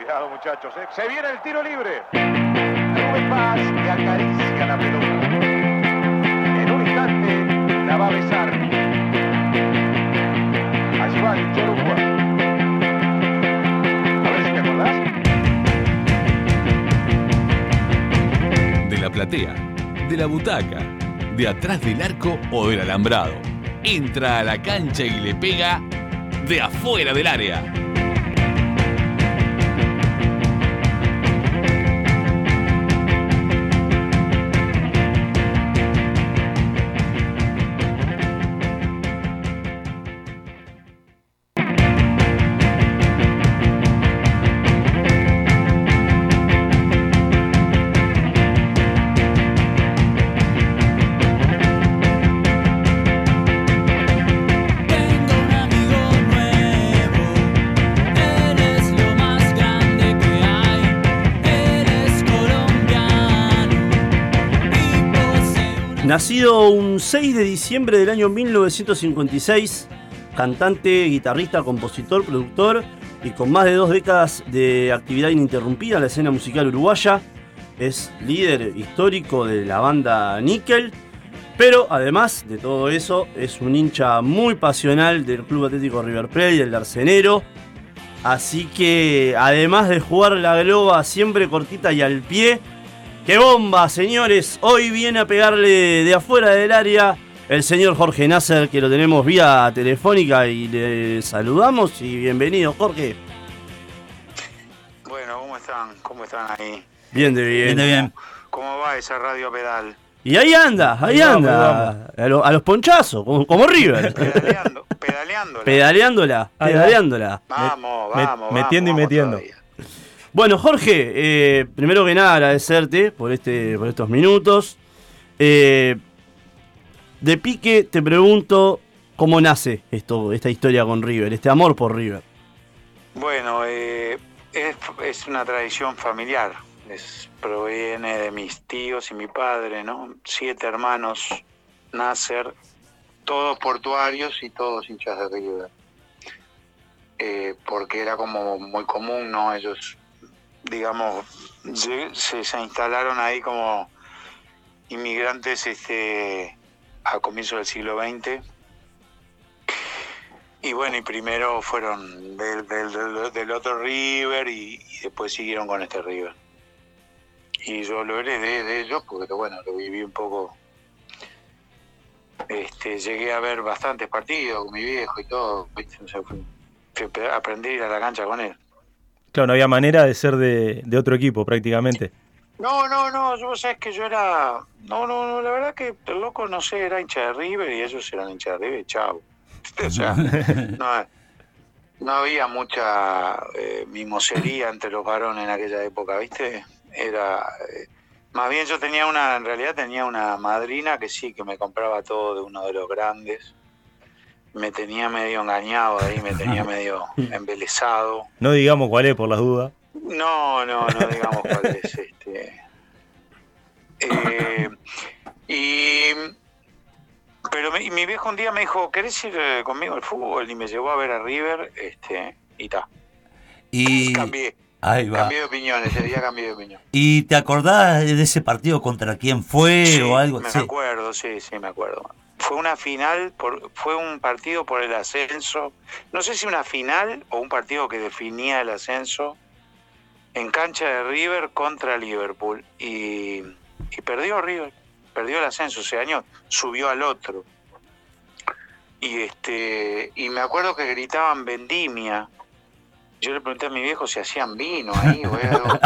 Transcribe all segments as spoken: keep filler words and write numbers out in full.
Cuidado, muchachos, ¿eh? Se viene el tiro libre. Rubén Paz le acaricia la pelota. En un instante la va a besar. Allí va el Chorugua. A ver si te acordás. De la platea, de la butaca, de atrás del arco o del alambrado. Entra a la cancha y le pega de afuera del área. Nacido un seis de diciembre del año mil novecientos cincuenta y seis, cantante, guitarrista, compositor, productor y con más de dos décadas de actividad ininterrumpida en la escena musical uruguaya, es líder histórico de la banda Níquel, pero además de todo eso es un hincha muy pasional del Club Atlético River Plate y del Arcenero, así que además de jugar la globa siempre cortita y al pie, ¡qué bomba, señores! Hoy viene a pegarle de afuera del área el señor Jorge Nasser, que lo tenemos vía telefónica y le saludamos y bienvenido, Jorge. Bueno, ¿cómo están? ¿Cómo están ahí? Bien de bien. Bien de bien. ¿Cómo va esa radio pedal? Y ahí anda, ahí anda, a, lo, a los ponchazos, como, como River. Pedaleando, pedaleándola. Pedaleándola, pedaleándola. Vamos, Me, vamos, metiendo vamos, y metiendo. todavía. Bueno, Jorge, eh, primero que nada agradecerte por este, por estos minutos. Eh, de pique te pregunto cómo nace esto, esta historia con River, este amor por River. Bueno, eh, es, es una tradición familiar. Es, proviene de mis tíos y mi padre, ¿no? Siete hermanos, Nasser, todos portuarios y todos hinchas de River. Eh, porque era como muy común, ¿no? Ellos, digamos, se, se instalaron ahí como inmigrantes este, a comienzos del siglo veinte. Y bueno, y primero fueron del, del, del, del otro River y, y después siguieron con este River. Y yo lo heredé de ellos porque, bueno, lo viví un poco. Este, llegué a ver bastantes partidos con mi viejo y todo, ¿viste? O sea, fue, fue, aprendí a ir a la cancha con él. Claro, no había manera de ser de, de otro equipo prácticamente. No, no, no, yo sabes que yo era... No, no, no, la verdad que el loco, no sé, era hincha de River y ellos eran hinchas de River y chau. O sea, no, no había mucha eh, mimosería entre los varones en aquella época, ¿viste? Era... Eh, más bien yo tenía una... En realidad tenía una madrina que sí, que me compraba todo de uno de los grandes. Me tenía medio engañado ahí, me tenía medio embelesado. No digamos cuál es, por las dudas. No, no, no digamos cuál es. Este. Eh, y pero mi, mi viejo un día me dijo, ¿querés ir conmigo al fútbol? Y me llevó a ver a River, este, y está. Y cambié, ahí va. cambié de opinión, ese día cambié de opinión. ¿Y te acordás de ese partido contra quién fue Sí, o algo? Me Sí. acuerdo, sí, sí, me acuerdo. Fue una final, por, fue un partido por el ascenso, no sé si una final o un partido que definía el ascenso, en cancha de River contra Liverpool. Y, y perdió River, perdió el ascenso ese año, subió al otro. Y este y me acuerdo que gritaban vendimia. Yo le pregunté a mi viejo si hacían vino ahí o algo.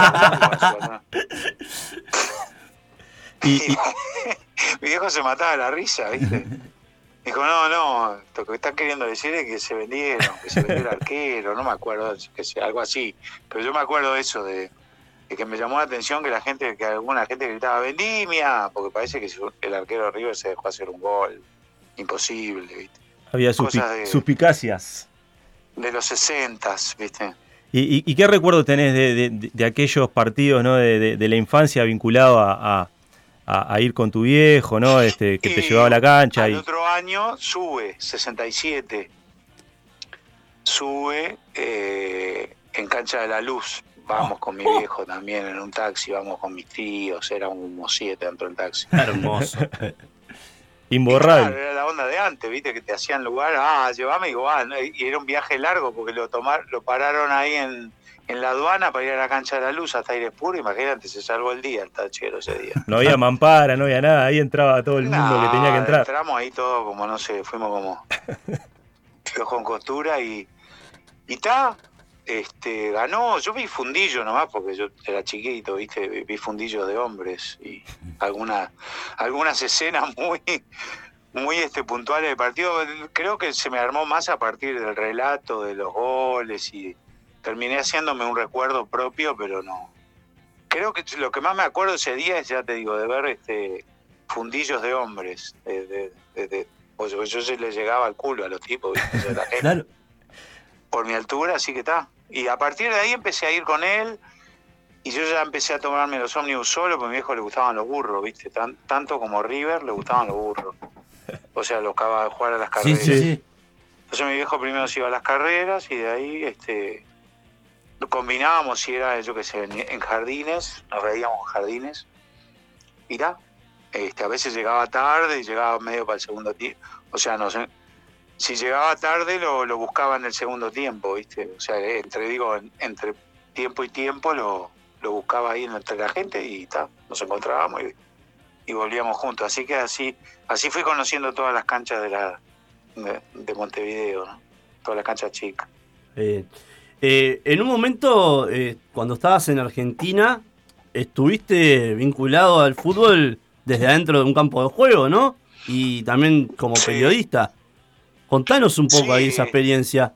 Y, y... Mi viejo se mataba de la risa, ¿viste? Dijo, no, no, lo que están queriendo decir es que se vendieron, que se vendió el arquero, no me acuerdo, que sea algo así. Pero yo me acuerdo de eso, de, de que me llamó la atención que la gente, que alguna gente gritaba vendimia, porque parece que el arquero de River se dejó hacer un gol. Imposible, ¿viste? Había suspic- suspicacias. De los sesentas, ¿viste? ¿Y, y, y qué recuerdo tenés de, de, de aquellos partidos, ¿no? de, de, de la infancia vinculado a, a, a ir con tu viejo, ¿no? Este, que y te llevaba a la cancha? Al y... otro año sube, sesenta y siete. Sube, eh, en Cancha de la Luz. Vamos con mi viejo también en un taxi, vamos con mis tíos, éramos como siete dentro del taxi. Hermoso. Imborrable. Claro, era la onda de antes, viste, que te hacían lugar, ah, llevame igual, ¿no? Y era un viaje largo porque lo tomar, lo pararon ahí en, en la aduana para ir a la Cancha de la Luz hasta Aires Puro, imagínate, se salvó el día el tachero ese día. No había mampara, no había nada, ahí entraba todo el mundo No, que tenía que entrar. Entramos ahí todo como, no sé, fuimos como tíos con costura y y ta, este, ganó, yo vi fundillo nomás porque yo era chiquito, viste, vi fundillos de hombres y algunas algunas escenas muy muy este puntuales del partido. Creo que se me armó más a partir del relato de los goles y terminé haciéndome un recuerdo propio, pero no. Creo que lo que más me acuerdo ese día es, ya te digo, de ver este fundillos de hombres, de, de, de, de, pues yo se les llegaba al culo a los tipos, ¿viste? La gente, Claro. por mi altura, así que está. Y a partir de ahí empecé a ir con él y yo ya empecé a tomarme los ómnibus solo porque a mi viejo le gustaban los burros, ¿viste? Tan, tanto como River le gustaban los burros. O sea, los caballos, jugar a las Sí, carreras. sí, sí. Entonces mi viejo primero se iba a las carreras y de ahí este combinábamos si era, yo qué sé, en, en jardines, nos veíamos en jardines. Y ta, este, a veces llegaba tarde y llegaba medio para el segundo tiempo. O sea, no sé. Si llegaba tarde lo, lo buscaba en el segundo tiempo, ¿viste? O sea, entre digo, en, entre tiempo y tiempo lo, lo buscaba ahí entre la gente y ta, nos encontrábamos y, y volvíamos juntos. Así que así así fui conociendo todas las canchas de la de, de Montevideo, ¿no? Todas las canchas chicas. Eh, eh, en un momento, eh, cuando estabas en Argentina, estuviste vinculado al fútbol desde adentro de un campo de juego, ¿no? Y también como Sí. periodista. Contanos un poco Sí. ahí esa experiencia.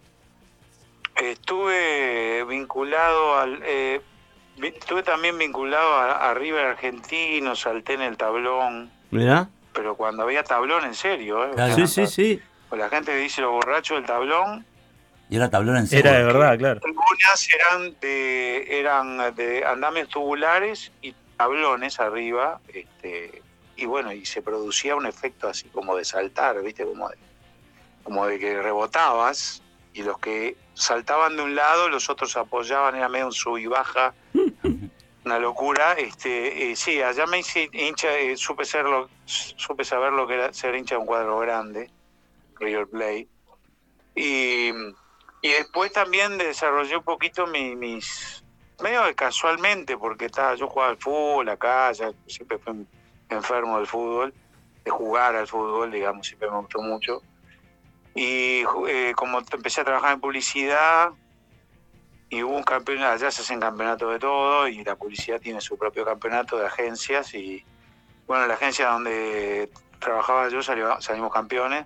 Estuve vinculado al eh, vi- estuve también vinculado a, a River Argentino, salté en el tablón, ¿Mirá? pero cuando había tablón en serio, ¿eh? Claro. Sí, sí, sí. O la gente dice los borrachos del tablón, Y era tablón en serio. Era de verdad, claro. algunas eran de eran de andamios tubulares y tablones arriba, este, y bueno, y se producía un efecto así como de saltar, ¿viste? Como de, como de que rebotabas y los que saltaban de un lado, los otros apoyaban, era medio un sub y baja, una locura. Este, eh, sí, allá me hice hincha, eh, supe ser lo, supe saber lo que era ser hincha de un cuadro grande, River Plate, y, y después también desarrollé un poquito mi, mis, medio que casualmente, porque estaba, yo jugaba al fútbol acá, ya siempre fui enfermo del fútbol, de jugar al fútbol, digamos, siempre me gustó mucho. Y eh, como empecé a trabajar en publicidad y hubo un campeonato, allá se hacen campeonatos de todo y la publicidad tiene su propio campeonato de agencias y bueno, la agencia donde trabajaba yo salió, salimos campeones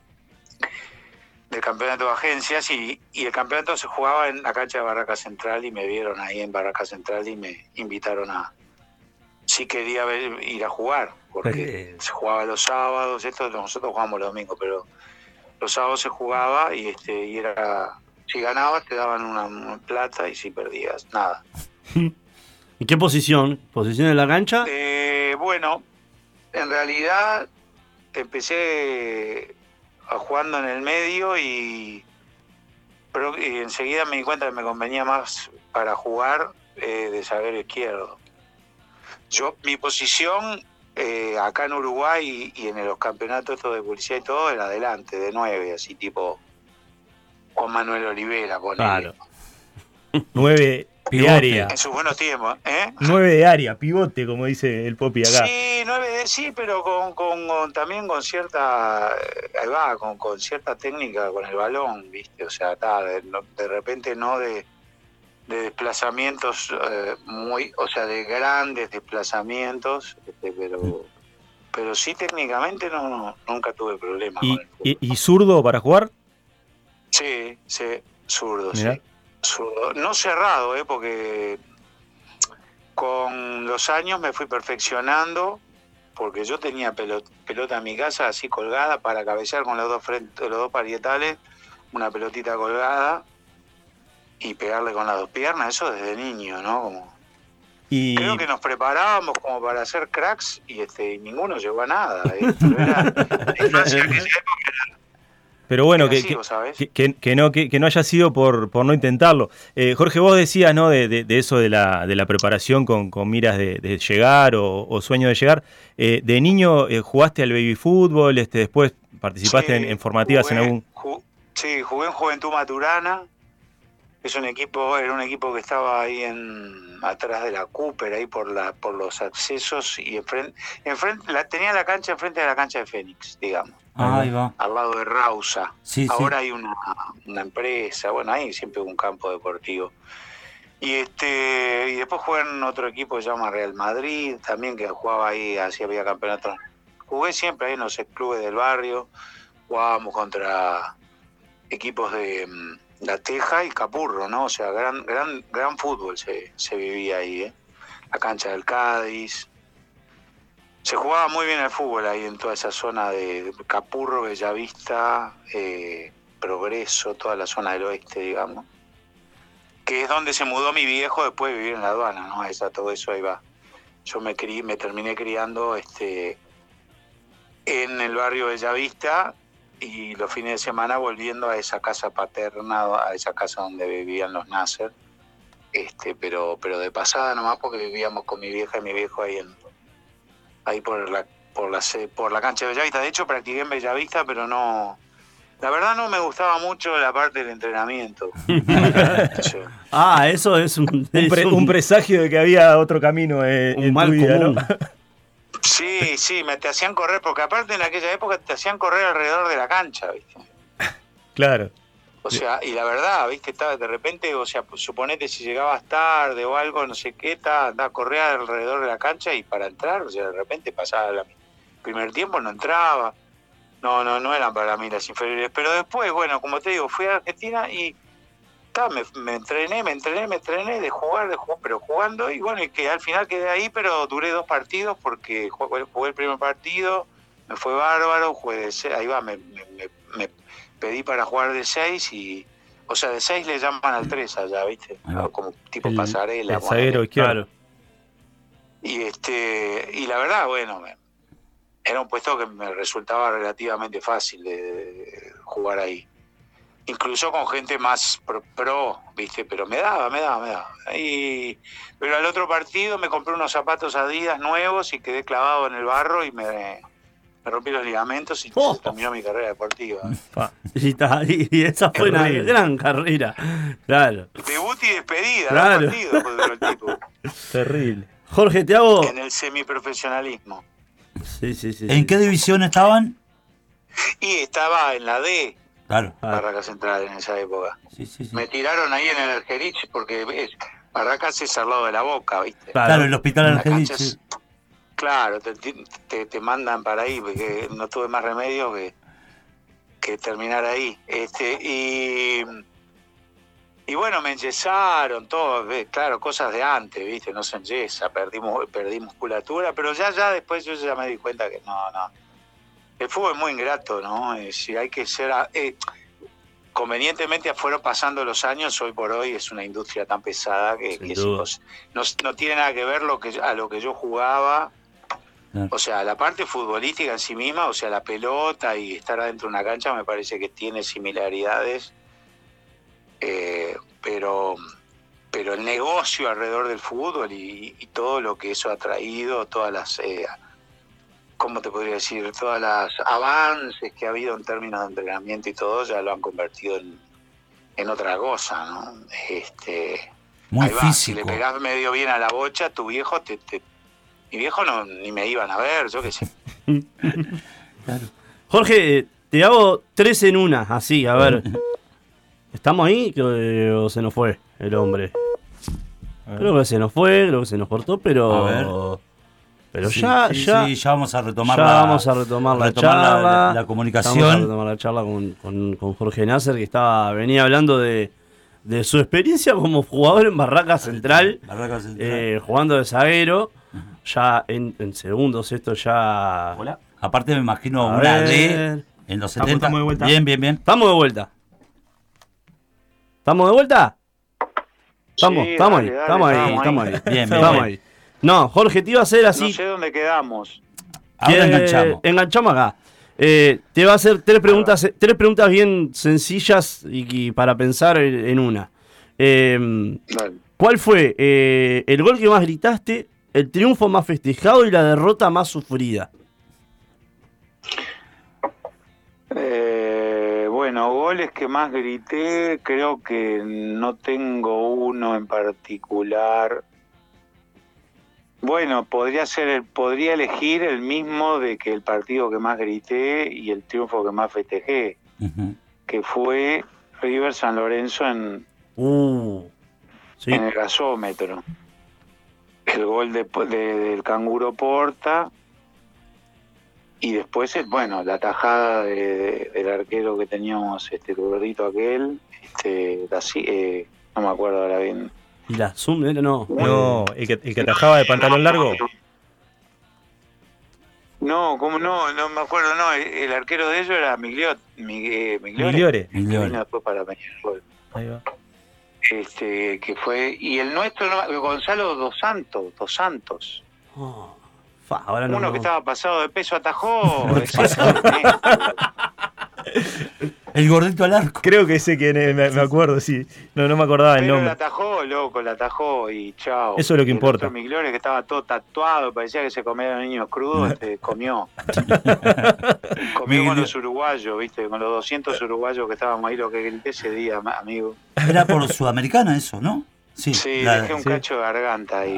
del campeonato de agencias y, y el campeonato se jugaba en la cancha de Barraca Central y me vieron ahí en Barraca Central y me invitaron a, si quería ver, ir a jugar, porque se jugaba los sábados, esto nosotros jugamos los domingos, pero los sábados se jugaba y este y era, si ganabas te daban una, una plata y si perdías, nada. ¿En qué posición? ¿Posición en la cancha? Eh, bueno, en realidad empecé a jugando en el medio y, pero, y enseguida me di cuenta que me convenía más para jugar eh, de zaguero izquierdo. Yo, mi posición eh, acá en Uruguay y, y en los campeonatos estos de publicidad y todo era adelante, de nueve, así tipo Juan Manuel Olivera, ponele. Claro. Nueve de Pivote. área. En sus buenos tiempos, ¿eh? Nueve de área, pivote, como dice el Popi acá. Sí, nueve de sí, pero con, con, con- también con cierta, eh, ahí va, con, con cierta técnica con el balón, ¿viste? O sea, ta, de, no- de repente no de, de desplazamientos eh, muy, o sea, de grandes desplazamientos, este, pero pero sí técnicamente no, no nunca tuve problemas ¿Y, con el fútbol. y, y zurdo para jugar? Sí, sí, zurdo, Mirá. sí. Zurdo. No cerrado, ¿eh? Porque con los años me fui perfeccionando, porque yo tenía pelota, pelota en mi casa así colgada para cabecear con los dos frentes, los dos parietales, una pelotita colgada y pegarle con las dos piernas, eso desde niño, ¿no? Como, Y, creo que nos preparábamos como para ser cracks y este y ninguno llegó a nada. ¿eh? Pero era, la infancia en aquella época era- Pero bueno, que, Agresivo, que, ¿sabes? que, que, que no, que, que no haya sido por, por no intentarlo. Eh, Jorge, vos decías, ¿no? de, de, de eso de la, de la preparación con, con miras de, de llegar o, o sueño de llegar. Eh, de niño eh, jugaste al baby fútbol, este, después participaste Sí, en, en formativas jugué, en algún... ju- sí, jugué en Juventud Maturana. Es un equipo, era un equipo que estaba ahí en atrás de la Cooper, ahí por la, por los accesos, y enfrente, enfrente la, tenía la cancha enfrente de la cancha de Fénix, digamos. Ahí va. Al lado de Rausa. Sí, Ahora sí. hay una, una empresa, bueno, ahí siempre hubo un campo deportivo. Y este y después jugué en otro equipo que se llama Real Madrid, también que jugaba ahí, así había campeonatos. Jugué siempre ahí en los clubes del barrio, jugábamos contra equipos de mm, La Teja y Capurro, ¿no? O sea, gran gran gran fútbol se, se vivía ahí, ¿eh? La cancha del Cádiz. Se jugaba muy bien el fútbol ahí en toda esa zona de Capurro, Bellavista, eh, Progreso, toda la zona del oeste, digamos. Que es donde se mudó mi viejo después de vivir en la aduana, ¿no? Esa, todo eso ahí va. Yo me crié, me terminé criando este, en el barrio Bellavista y los fines de semana volviendo a esa casa paterna, a esa casa donde vivían los Nasser, este, pero, pero de pasada nomás porque vivíamos con mi vieja y mi viejo ahí en ahí por la por la por la cancha de Bellavista. De hecho practiqué en Bellavista, pero no, la verdad no me gustaba mucho la parte del entrenamiento. Sí. Ah, eso es un, Un, es pre- un- un presagio de que había otro camino eh, un en mal tu vida, común. ¿no? Sí, sí, me te hacían correr, porque aparte en aquella época te hacían correr alrededor de la cancha, ¿viste? Claro. O sea, y la verdad, ¿viste? Estaba de repente, o sea, pues, suponete si llegabas tarde o algo, no sé qué, andaba a correr alrededor de la cancha y para entrar, o sea, de repente pasaba el primer tiempo, no entraba. No, no, no eran para mí las inferiores. Pero después, bueno, como te digo, fui a Argentina y ta, me, me entrené, me entrené, me entrené de jugar, de jugar, pero jugando, y bueno, y que al final quedé ahí, pero duré dos partidos porque jugué, jugué el primer partido, me fue bárbaro, jugué de seis, ahí va, me, me, me, me pedí para jugar de seis y, o sea, de seis le llaman al tres allá, ¿viste? Como tipo El- pasarela. el zaguero izquierdo. Y este, y la verdad, bueno, me, era un puesto que me resultaba relativamente fácil de, de jugar ahí. Incluso con gente más pro, pro, ¿viste? Pero me daba, me daba, me daba. Y, pero al otro partido me compré unos zapatos Adidas nuevos y quedé clavado en el barro y me, me rompí los ligamentos y Oh. se terminó mi carrera deportiva. Pa. Y, está- y- y esa fue una Terrible. gran carrera. Claro. Debut y despedida, Claro. dos partidos fue duró el tipo. Terrible. Jorge, te hago. En el semiprofesionalismo. Sí, sí, sí. ¿En sí. qué división estaban? Y estaba en la D, Claro. Ah. Barracas Central, en esa época. Sí, sí, sí. Me tiraron ahí en el Argerich porque es, Barracas es al lado de la Boca, ¿viste? Claro, el hospital La Argerich. cancha es- Sí. Claro, te, te, te mandan para ahí porque no tuve más remedio que, que terminar ahí. Este y y bueno, me enyesaron todo, ve, claro, cosas de antes, ¿viste? No se enyesa, perdimos perdí musculatura, pero ya ya después yo ya me di cuenta que no, no. El fútbol es muy ingrato, ¿no? Eh, si hay que ser eh, convenientemente fueron pasando los años, hoy por hoy es una industria tan pesada que, Sin que es duda. impos- no, no tiene nada que ver lo que a lo que yo jugaba. Claro. O sea, la parte futbolística en sí misma, o sea, la pelota y estar adentro de una cancha me parece que tiene similaridades, eh, pero pero el negocio alrededor del fútbol y, y todo lo que eso ha traído, todas las, eh, ¿cómo te podría decir? Todas las avances que ha habido en términos de entrenamiento y todo, ya lo han convertido en, en otra cosa, ¿no? Este, Muy ahí va, si físico. le pegás medio bien a la bocha, tu viejo te... te mi viejo no ni me iban a ver, yo qué sé. Claro. Jorge, te hago tres en una, así, a ver. ¿Estamos ahí que- o se nos fue el hombre? Creo que se nos fue, creo que se nos cortó, pero. A ver. Pero Sí, ya, sí, ya. sí, ya vamos a retomar ya la, vamos a retomar la retomar la- charla. la- la comunicación. Vamos a retomar la charla con, con, con Jorge Nasser, que estaba venía hablando de, de su experiencia como jugador en Barraca Central, Barraca Central. eh, jugando de zaguero. Ya en, en segundos, esto ya. Hola. Aparte me imagino A una ver. D en los Estamos- setenta. estamos de vuelta. Bien, bien, bien. Estamos de vuelta. ¿Estamos de vuelta? Estamos, Sí, estamos dale, ahí, dale, estamos ahí, estamos estamos ahí. ahí. Bien, bien, Estamos bien. ahí. No, Jorge, te iba a hacer así. No sé dónde quedamos. Ahora que- enganchamos. Enganchamos acá. Eh, te va a hacer tres preguntas, tres preguntas bien sencillas y, y para pensar en, en una. Eh, Dale. ¿Cuál fue eh, el gol que más gritaste, el triunfo más festejado y la derrota más sufrida? Eh, bueno, goles que más grité, creo que no tengo uno en particular. Bueno, podría ser el, podría elegir el mismo de que el partido que más grité y el triunfo que más festejé, Ujú. que fue River San Lorenzo en, Uh, sí. en el gasómetro. El gol de, de- del Canguro Porta y después, el- bueno, la tajada de, de- del arquero que teníamos, este el gordito aquel, este, la ci- eh, no me acuerdo ahora bien. ¿Y la Zoom era? No. No, el que, el que atajaba de pantalón largo. No, ¿cómo no? No me acuerdo, no. El, el arquero de ellos era Migliot, Migliore, Migliore. que Migliore. vino después para Peñarol. Ahí va. Este, que fue, y el nuestro, no, Gonzalo Dos Santos, Dos Santos. Oh, fa, ahora no. Uno no. que estaba pasado de peso atajó. El gordito al arco. Creo que sé quién es, me, me acuerdo, sí. No, no me acordaba el Pero la nombre. atajó, loco, la atajó y chao. Eso es lo que El importa. otro Migliore, que estaba todo tatuado, parecía que se comía a los niños crudos, este, comió. Comió con los uruguayos, viste, con los doscientos uruguayos que estábamos ahí, lo que grité ese día, ma- amigo. Era por Sudamericana eso, ¿no? Sí. Sí, la- dejé un sí. cacho de garganta ahí.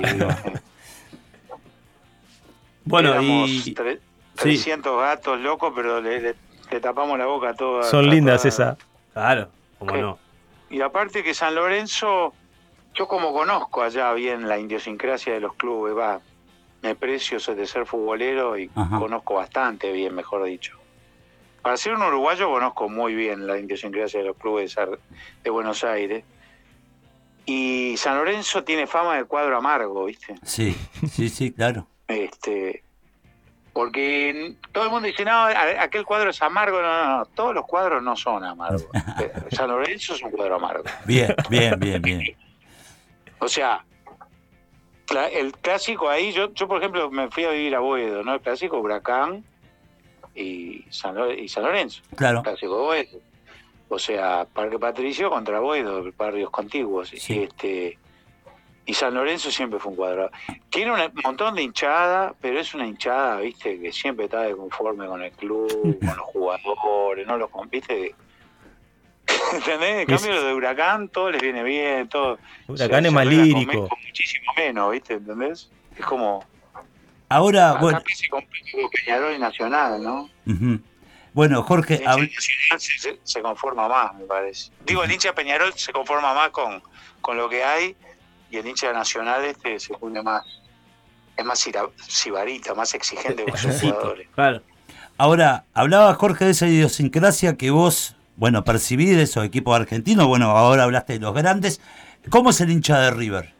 Bueno, Éramos y. tre- sí. trescientos gatos locos, pero le, le- le tapamos la boca a todas. Son a lindas todas. esas. Claro, como ¿Qué? no. Y aparte que San Lorenzo, yo como conozco allá bien la idiosincrasia de los clubes, va, me precio de ser futbolero y Ajá. conozco bastante bien, mejor dicho. Para ser un uruguayo conozco muy bien la idiosincrasia de los clubes de, de Buenos Aires. Y San Lorenzo tiene fama de cuadro amargo, ¿viste? Sí, sí, sí, claro. Este, porque todo el mundo dice, no, a- aquel cuadro es amargo. No, no, no, todos los cuadros no son amargos. San Lorenzo es un cuadro amargo. Bien, bien, bien, bien. O sea, cla- el clásico ahí, yo, yo por ejemplo me fui a vivir a Boedo, ¿no? El clásico Huracán y San, Lore- y San Lorenzo, Claro. el clásico Boedo. O sea, Parque Patricio contra Boedo, barrios contiguos. Sí. Y, este, y San Lorenzo siempre fue un cuadrado. Tiene un montón de hinchada, pero es una hinchada, viste, que siempre está de conforme con el club, con los jugadores, no los con- viste. ¿Entendés? En cambio, lo de Huracán, todo les viene bien, todo. Huracán se- es se más arregla con lírico. me- con muchísimo menos, ¿viste? ¿Entendés? Es como. Ahora, Acá bueno, se complica con Peñarol y Nacional, ¿no? ujú. Bueno, El Jorge, hincha hab- Nacional se, se- se conforma más, me parece. Digo, el hincha de Peñarol se conforma más con, con lo que hay y el hincha Nacional este se pone más. Es más sira- sibarita, más exigente con sus jugadores. Claro. ahora hablaba Jorge de esa idiosincrasia que vos, bueno, percibís de esos equipos argentinos. Bueno, ahora hablaste de los grandes. ¿Cómo es el hincha de River?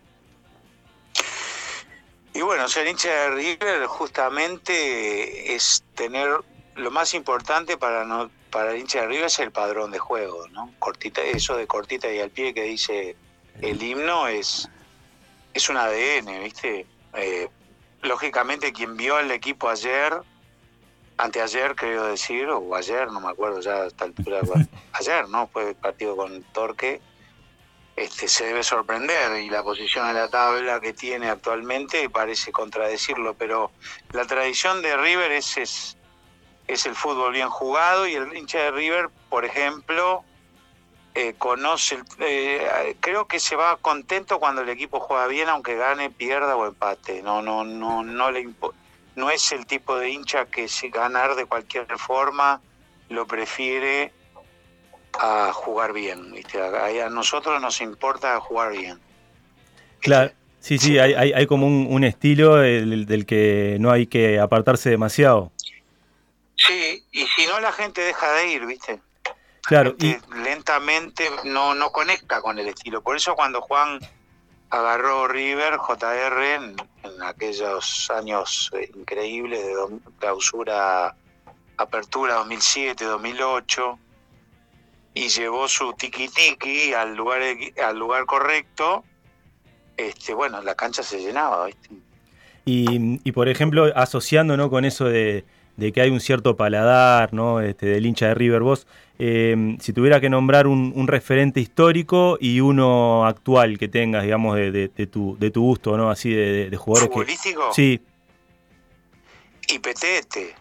Y bueno, ser hincha de River justamente es tener lo más importante para no para el hincha de River es el padrón de juego, ¿no? Cortita, eso de cortita y al pie que dice el himno es es un A D N, ¿viste? Eh, lógicamente quien vio el equipo ayer, anteayer creo decir, o ayer, no me acuerdo ya a esta altura, ayer, ¿no? Fue el partido con Torque. Este, se debe sorprender y la posición en la tabla que tiene actualmente parece contradecirlo, pero la tradición de River es, es, es el fútbol bien jugado y el hincha de River, por ejemplo, eh, conoce, el- eh, creo que se va contento cuando el equipo juega bien, aunque gane, pierda o empate. No, no, no, no le impo- no es el tipo de hincha que si ganar de cualquier forma lo prefiere a jugar bien, ¿viste? A, a nosotros nos importa jugar bien. Claro, sí, sí, hay, hay, hay como un, un estilo del, del que no hay que apartarse demasiado. Sí, y si no la gente deja de ir, ¿viste? Claro, y Gente lentamente no, no conecta con el estilo. Por eso cuando Juan agarró River, J R, en, en aquellos años eh, increíbles de dom- clausura, apertura dos mil siete, dos mil ocho, y llevó su tiki-tiki al lugar, al lugar correcto, este, bueno, la cancha se llenaba, ¿viste? Y, y por ejemplo, asociando, ¿no?, con eso de, de que hay un cierto paladar, ¿no? Este, del hincha de River. Vos, eh, si tuviera que nombrar un, un referente histórico y uno actual que tengas, digamos, de, de, de, tu, de tu gusto, ¿no? Así de, de, de jugadores ¿futbolístico? que... Sí. Y Petete.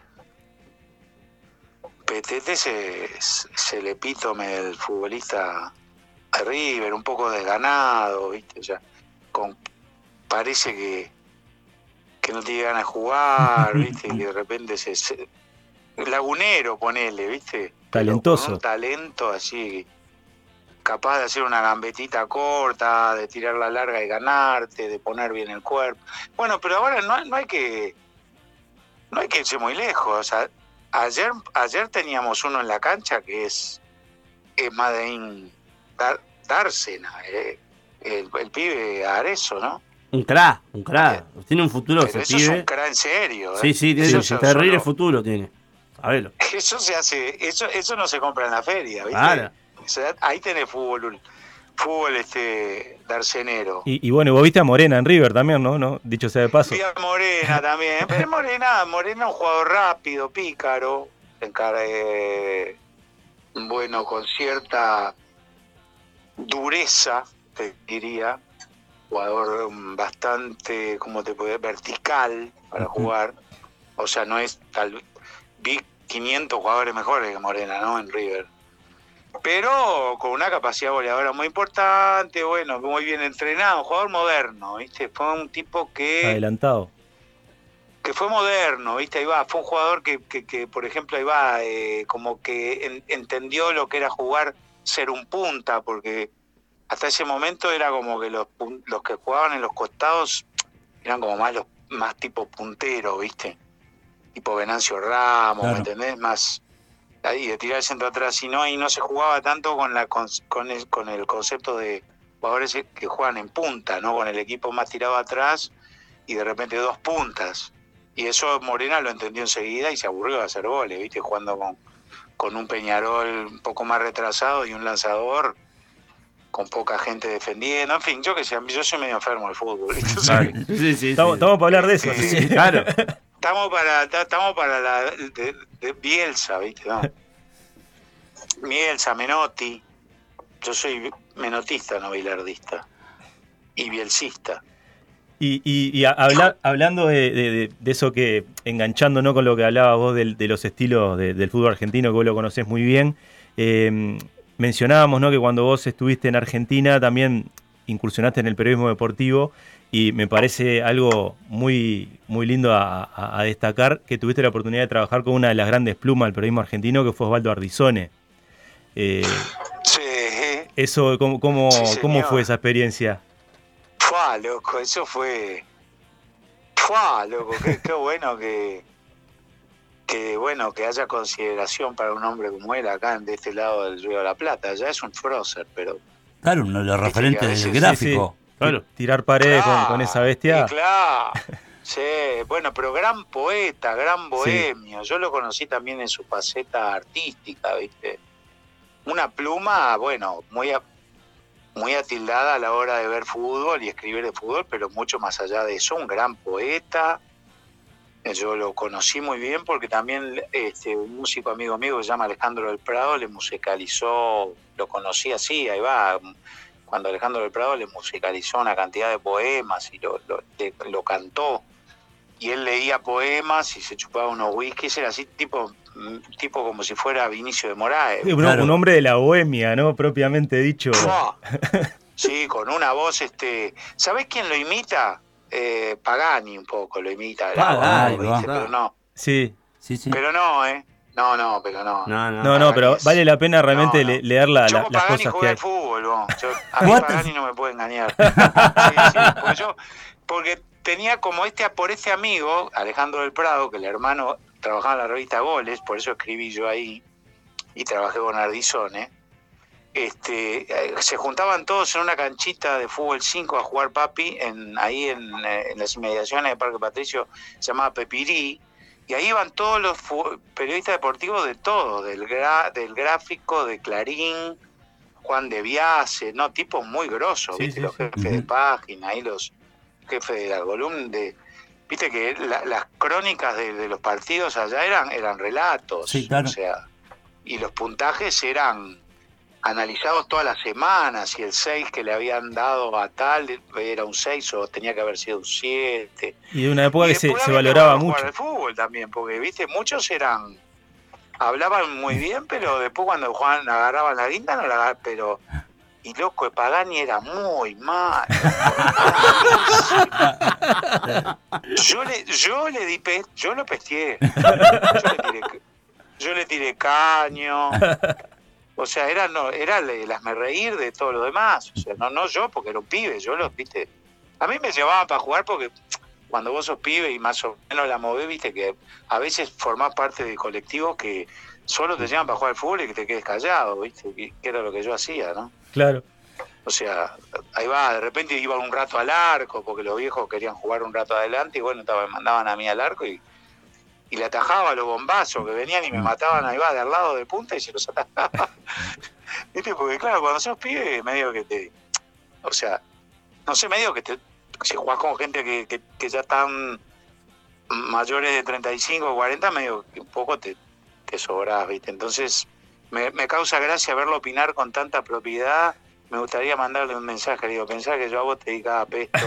Petete se, se le epítome del futbolista de River, un poco desganado, ¿viste? O sea, con, parece que, que no tiene ganas de jugar, ¿viste? Y de repente se, se... lagunero, ponele, ¿viste? Talentoso. Con un talento así, capaz de hacer una gambetita corta, de tirar la larga y ganarte, de poner bien el cuerpo. Bueno, pero ahora no, no hay que no hay que irse muy lejos. O sea, ayer ayer teníamos uno en la cancha que es, es Madein Dar, Dársena, eh, el, el pibe Arezo, ¿no? Un crack, un crack. Tiene un futuro Pero ese eso pibe. es un crack en serio. ¿eh? Sí, sí, tiene Eso un es terrible solo- futuro tiene. Sabelo. Eso se hace, eso eso no se compra en la feria, ¿viste? Claro. O sea, ahí tenés fútbol, fútbol este darcenero. Y, y bueno, vos viste a Morena en River también, ¿no? ¿No? Dicho sea de paso. Vi a Morena también, pero Morena, Morena un jugador rápido, pícaro, encara- eh, bueno, con cierta dureza, te diría, jugador mm, bastante, como te puede vertical para jugar, o sea, no es tal, vi quinientos jugadores mejores que Morena, ¿no? En River. Pero con una capacidad goleadora muy importante, bueno, muy bien entrenado, un jugador moderno, ¿viste? Fue un tipo que, Adelantado. que fue moderno, ¿viste? Ahí va, fue un jugador que, que, que por ejemplo, ahí va, eh, como que en- entendió lo que era jugar, ser un punta, porque hasta ese momento era como que los, pun- los que jugaban en los costados eran como más los más tipo puntero, ¿viste? Tipo Venancio Ramos, Claro. ¿me entendés? Más ahí de tirar el centro atrás, y no, ahí no se jugaba tanto con la con, con el, con el concepto de jugadores que juegan en punta, ¿no? Con el equipo más tirado atrás y de repente dos puntas. Y eso Morena lo entendió enseguida y se aburrió de hacer goles, ¿viste? Jugando con, con un Peñarol un poco más retrasado y un lanzador con poca gente defendiendo. En fin, yo que sé, yo soy medio enfermo del fútbol, ¿viste? O sea, Sí, sí, sí. Estamos, estamos para hablar de eso. Sí, sí. Claro. Estamos para, ta- estamos para la de, de Bielsa, ¿viste? ¿No? Bielsa, Menotti. Yo soy menotista, no bilardista. Y bielcista. Y, y, y a- habla- hablando de, de- de- de eso que, enganchando, ¿no? Con lo que hablabas vos del- de los estilos de- del fútbol argentino, que vos lo conocés muy bien, eh, mencionábamos, ¿no? Que cuando vos estuviste en Argentina también incursionaste en el periodismo deportivo, y me parece algo muy, muy lindo a, a- a destacar que tuviste la oportunidad de trabajar con una de las grandes plumas del periodismo argentino, que fue Osvaldo Ardizone. Eh, Sí. eso, ¿cómo, cómo, Sí, cómo señor. fue esa experiencia? Fua, loco, eso fue. Fua, loco, qué, qué bueno que. Que bueno, que haya consideración para un hombre como él acá de este lado del Río de la Plata. Ya es un prócer, pero. Claro, uno de los Viste que referentes a del veces- gráfico. Claro. Tirar paredes con, con esa bestia. Sí, claro. Sí, bueno, pero gran poeta, gran bohemio. Yo lo conocí también en su faceta artística, ¿viste? Una pluma, bueno, muy a- muy atildada a la hora de ver fútbol y escribir de fútbol, pero mucho más allá de eso, un gran poeta. Eh, Yo lo conocí muy bien porque también este, un músico amigo mío que se llama Alejandro del Prado le musicalizó, lo conocí así, ahí va, cuando Alejandro del Prado le musicalizó una cantidad de poemas y lo, lo, le- lo cantó. Y él leía poemas y se chupaba unos whiskies, era así tipo, tipo como si fuera Vinicio de Moraes. Un, Claro. un hombre de la bohemia, ¿no? Propiamente dicho. ¡Fua! Sí, con una voz, este, ¿sabés quién lo imita? Eh, Pagani un poco lo imita, la Pagani, voz, va. ¿viste? Pero no, Sí. Sí, sí. pero no, eh, no, no, pero no. No, no. No, no, pero Pagani es- vale la pena realmente No, no. le- leer la- Yo la- con las Pagani cosas que jugué hay. al fútbol, vos. Yo, a mí What? Pagani no me puede engañar. Sí, sí, porque yo, porque tenía como este, por este amigo, Alejandro del Prado, que el hermano trabajaba en la revista Goles, por eso escribí yo ahí, y trabajé con Ardizone. Este, eh, se juntaban todos en una canchita de fútbol cinco a jugar papi, en, ahí en, eh, en las inmediaciones de Parque Patricio, se llamaba Pepirí, y ahí iban todos los fu- periodistas deportivos de todo, del, gra- del gráfico, de Clarín, Juan de Biase, no, tipos muy grosos, Sí, ¿viste? sí, Los sí. jefes de Ujú. página, ahí los jefes de la columna, de, viste que la, las crónicas de, de los partidos allá eran, eran relatos. Sí, claro. O sea, y los puntajes eran analizados todas las semanas, si el seis que le habían dado a tal era un seis o tenía que haber sido un siete. Y de una época que se, después se había que valoraba jugar mucho. al fútbol también, porque viste, muchos eran, hablaban muy bien, pero después cuando jugaban, agarraban la guinda, no la agarraban, pero... Y loco, Pagani era muy mal. yo le, yo le di pe, yo lo pesteé. Yo le tiré, yo le tiré caño. O sea, era no, era el hazme reír de todo lo demás. O sea, no, no yo, porque era un pibe, yo los, viste. A mí me llevaban para jugar porque cuando vos sos pibe y más o menos la movés, viste, que a veces formás parte de colectivos que solo te llevan para jugar al fútbol y que te quedes callado, viste, que era lo que yo hacía, ¿no? Claro. O sea, ahí va, de repente iba un rato al arco, porque los viejos querían jugar un rato adelante, y bueno, estaba, me mandaban a mí al arco y, y le atajaba a los bombazos que venían y me mataban, ahí va, de al lado de punta y se los atajaba. ¿Viste? Porque claro, cuando sos pibe, medio que te... O sea, no sé, medio que te... Si jugás con gente que, que, que ya están mayores de treinta y cinco o cuarenta, medio que un poco te, te sobrás, ¿viste? Entonces, me, me causa gracia verlo opinar con tanta propiedad. Me gustaría mandarle un mensaje, le digo, pensá que yo a vos te dedicaba pesto.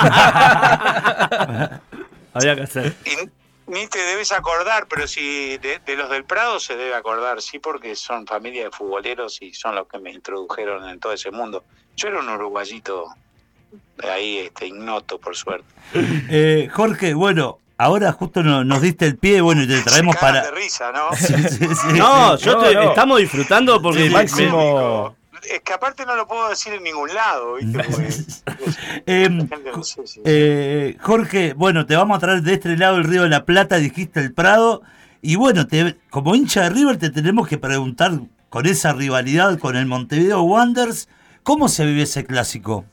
Había que hacer. Y ni te debes acordar, pero si de, de los del Prado se debe acordar, sí, porque son familia de futboleros y son los que me introdujeron en todo ese mundo. Yo era un uruguayito ahí, este, ignoto, por suerte. Eh, Jorge, bueno, ahora justo no, nos diste el pie, bueno, y te traemos Se cagan para... de risa, ¿no? Sí, sí, sí. No, yo No, te- no. estamos disfrutando porque Sí, me- máximo. Es que aparte no lo puedo decir en ningún lado, ¿viste? Porque, Eh, la gente no sé si- eh, Jorge, bueno, te vamos a traer de este lado el Río de la Plata, dijiste el Prado, y bueno, te, como hincha de River te tenemos que preguntar, con esa rivalidad con el Montevideo Wanderers, ¿cómo se vive ese clásico?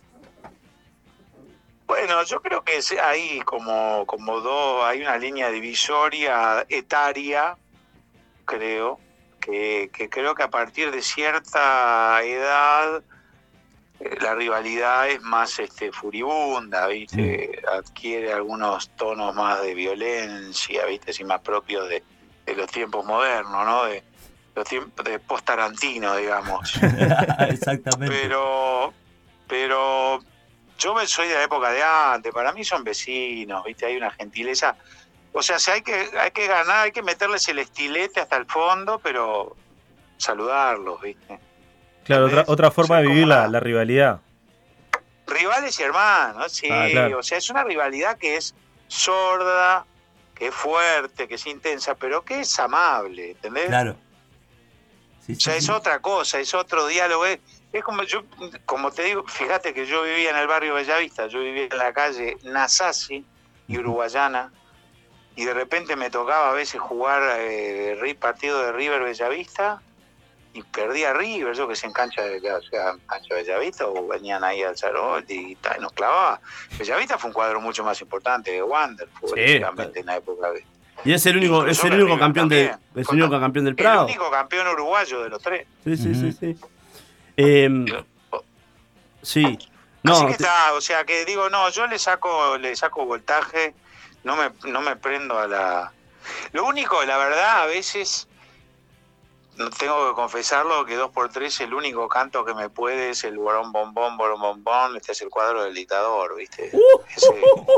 Bueno, yo creo que es- hay como, como dos, hay una línea divisoria etaria, creo, que, que creo que a partir de cierta edad eh, la rivalidad es más este furibunda, ¿viste? Adquiere algunos tonos más de violencia, ¿viste? Sí, más propios de, de los tiempos modernos, ¿no? De los tiempos de post-Tarantino, digamos. Exactamente. Pero, pero yo me- soy de la época de antes, para mí son vecinos, ¿viste? Hay una gentileza. O sea, si hay que, hay que ganar, hay que meterles el estilete hasta el fondo, pero saludarlos, ¿viste? Claro, otra, ¿Entendés? otra forma O sea, de vivir como la, una- la rivalidad. Rivales y hermanos, sí. Ah, claro. O sea, es una rivalidad que es sorda, que es fuerte, que es intensa, pero que es amable, ¿entendés? Claro. Sí, O sí, sea, es sí. otra cosa, es otro diálogo. Es, es como yo, como te digo, fíjate que yo vivía en el barrio Bellavista, yo vivía en la calle Nasasi y Uruguayana, y de repente me tocaba a veces jugar eh, ri- partido de River Bellavista y perdía River, yo que sé, en cancha de, o sea, en cancha de Bellavista, o venían ahí al Charol y, tal, y nos clavaba. Bellavista fue un cuadro mucho más importante que Wander, futbolísticamente en la época de... Y es el único, es el único campeón de, es el único campeón del Prado. El único campeón uruguayo de los tres. Sí, sí, Ujú. sí, sí. Eh, sí. No, Así que te- está, o sea que digo, no, yo le saco, le saco voltaje, no me, no me prendo a la... Lo único, la verdad, a veces, no tengo que confesarlo, que dos por tres el único canto que me puede es el borón bombón, borón bombón, este es el cuadro del dictador, ¿viste? Ese,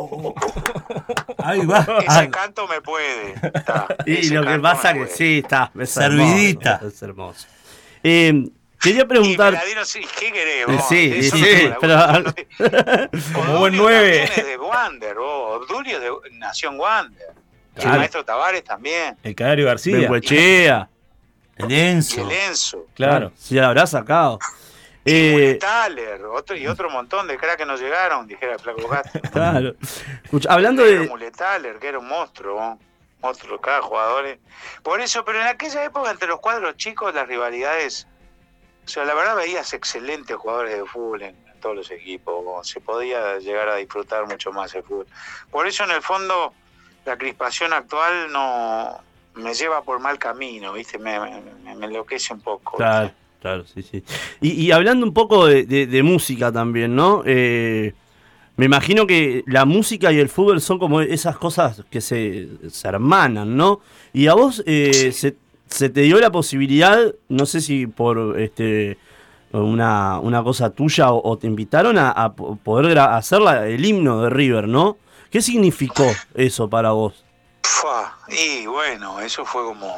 Ahí va. ese Ah, canto me puede. Está, y ese lo que canto pasa me que puede. sí, está. Es Servidita. hermoso, es hermoso. Eh, quería Y preguntar. Meladino, sí, ¿qué querés vos? Sí, Eso sí, no sí, la- pero- no te- Como buen Obdulio nueve. también es de Wander, vos. Obdulio es de Nación Wander. Y Claro. el maestro Tavares también. El Canario García. Bengoechea. el Y Enzo. el Enzo. Claro. Sí, la habrá sacado. Y Eh, Thaler, otro, y otro montón de crack que no llegaron, dijera el Flaco Castro. claro. Escucha, hablando Era de. Muletaler, que era un monstruo, ¿no? Monstruo, cada jugador. Por eso, pero en aquella época, entre los cuadros chicos, las rivalidades. O sea, la verdad veías excelentes jugadores de fútbol en todos los equipos. ¿No? Se podía llegar a disfrutar mucho más el fútbol. Por eso, en el fondo, la crispación actual no me lleva por mal camino, ¿viste? Me, me, me enloquece un poco. Claro, claro, sí, sí. Y, y hablando un poco de, de- de música también, ¿no? Eh, Me imagino que la música y el fútbol son como esas cosas que se, se hermanan, ¿no? Y a vos eh, se, se te dio la posibilidad, no sé si por este una, una cosa tuya o, o te invitaron a, a poder gra- hacer la, el himno de River, ¿no? ¿Qué significó eso para vos? Fua, y bueno, eso fue como